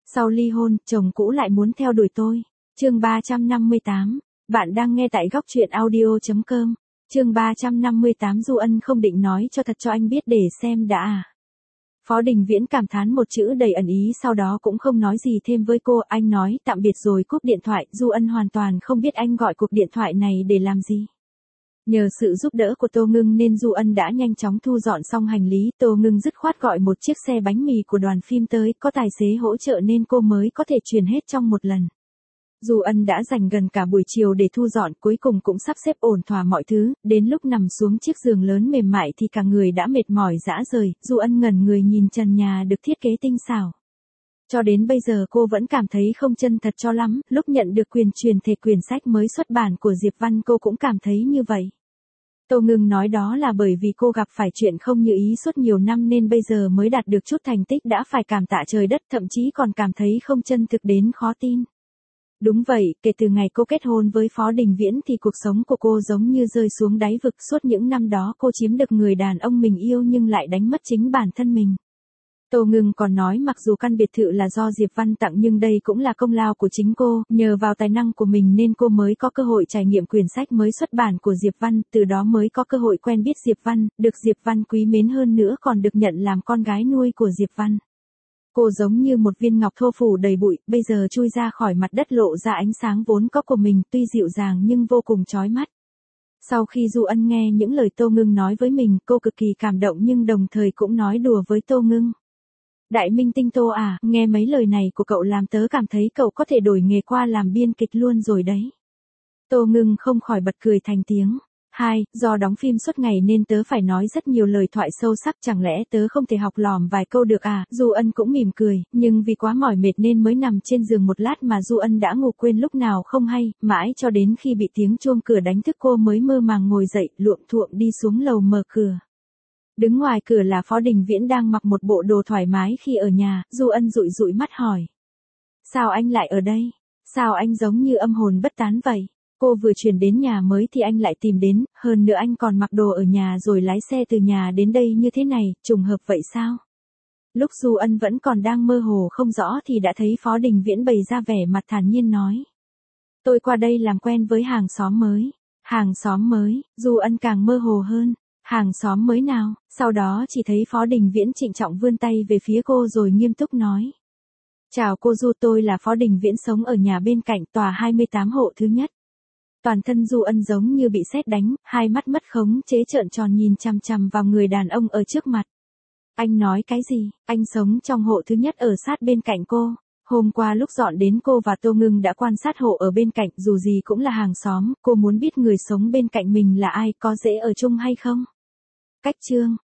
Sau ly hôn, chồng cũ lại muốn theo đuổi tôi. Chương 358. Bạn đang nghe tại góc truyện audio.com. Chương 358 Du Ân không định nói cho thật cho anh biết để xem đã à. Phó Đình Viễn cảm thán một chữ đầy ẩn ý, sau đó cũng không nói gì thêm với cô. Anh nói tạm biệt rồi cúp điện thoại. Du Ân hoàn toàn không biết anh gọi cuộc điện thoại này để làm gì. Nhờ sự giúp đỡ của Tô Ngưng nên Du Ân đã nhanh chóng thu dọn xong hành lý. Tô Ngưng dứt khoát gọi một chiếc xe bánh mì của đoàn phim tới, có tài xế hỗ trợ nên cô mới có thể chuyển hết trong một lần. Du Ân đã dành gần cả buổi chiều để thu dọn, cuối cùng cũng sắp xếp ổn thỏa mọi thứ. Đến lúc nằm xuống chiếc giường lớn mềm mại thì cả người đã mệt mỏi rã rời. Du Ân ngẩn người nhìn trần nhà được thiết kế tinh xảo. Cho đến bây giờ cô vẫn cảm thấy không chân thật cho lắm. Lúc nhận được quyền truyền thể quyển sách mới xuất bản của Diệp Văn cô cũng cảm thấy như vậy. Tô Ngưng nói đó là bởi vì cô gặp phải chuyện không như ý suốt nhiều năm nên bây giờ mới đạt được chút thành tích đã phải cảm tạ trời đất, thậm chí còn cảm thấy không chân thực đến khó tin. Đúng vậy, kể từ ngày cô kết hôn với Phó Đình Viễn thì cuộc sống của cô giống như rơi xuống đáy vực. Suốt những năm đó cô chiếm được người đàn ông mình yêu nhưng lại đánh mất chính bản thân mình. Tô Ngưng còn nói mặc dù căn biệt thự là do Diệp Văn tặng nhưng đây cũng là công lao của chính cô, nhờ vào tài năng của mình nên cô mới có cơ hội trải nghiệm quyển sách mới xuất bản của Diệp Văn, từ đó mới có cơ hội quen biết Diệp Văn, được Diệp Văn quý mến hơn nữa còn được nhận làm con gái nuôi của Diệp Văn. Cô giống như một viên ngọc thô phủ đầy bụi, bây giờ chui ra khỏi mặt đất lộ ra ánh sáng vốn có của mình, tuy dịu dàng nhưng vô cùng chói mắt. Sau khi Du Ân nghe những lời Tô Ngưng nói với mình, cô cực kỳ cảm động nhưng đồng thời cũng nói đùa với Tô Ngưng. Đại minh tinh Tô à, nghe mấy lời này của cậu làm tớ cảm thấy cậu có thể đổi nghề qua làm biên kịch luôn rồi đấy. Tô Ngưng không khỏi bật cười thành tiếng. Do đóng phim suốt ngày nên tớ phải nói rất nhiều lời thoại sâu sắc, chẳng lẽ tớ không thể học lỏm vài câu được à? Du Ân cũng mỉm cười, nhưng vì quá mỏi mệt nên mới nằm trên giường một lát mà Du Ân đã ngủ quên lúc nào không hay, mãi cho đến khi bị tiếng chuông cửa đánh thức cô mới mơ màng ngồi dậy, luộm thuộm đi xuống lầu mở cửa. Đứng ngoài cửa là Phó Đình Viễn đang mặc một bộ đồ thoải mái khi ở nhà. Du Ân dụi dụi mắt hỏi. Sao anh lại ở đây? Sao anh giống như âm hồn bất tán vậy? Cô vừa chuyển đến nhà mới thì anh lại tìm đến, hơn nữa anh còn mặc đồ ở nhà rồi lái xe từ nhà đến đây như thế này, trùng hợp vậy sao? Lúc Du Ân vẫn còn đang mơ hồ không rõ thì đã thấy Phó Đình Viễn bày ra vẻ mặt thản nhiên nói. Tôi qua đây làm quen với hàng xóm mới. Hàng xóm mới, Du Ân càng mơ hồ hơn. Hàng xóm mới nào? Sau đó chỉ thấy Phó Đình Viễn trịnh trọng vươn tay về phía cô rồi nghiêm túc nói. Chào cô Du, tôi là Phó Đình Viễn sống ở nhà bên cạnh tòa 28 hộ thứ nhất. Toàn thân Du Ân giống như bị sét đánh, hai mắt mất khống chế trợn tròn nhìn chằm chằm vào người đàn ông ở trước mặt. Anh nói cái gì? Anh sống trong hộ thứ nhất ở sát bên cạnh cô. Hôm qua lúc dọn đến cô và Tô Ngưng đã quan sát hộ ở bên cạnh, dù gì cũng là hàng xóm, cô muốn biết người sống bên cạnh mình là ai, có dễ ở chung hay không? Cách chương.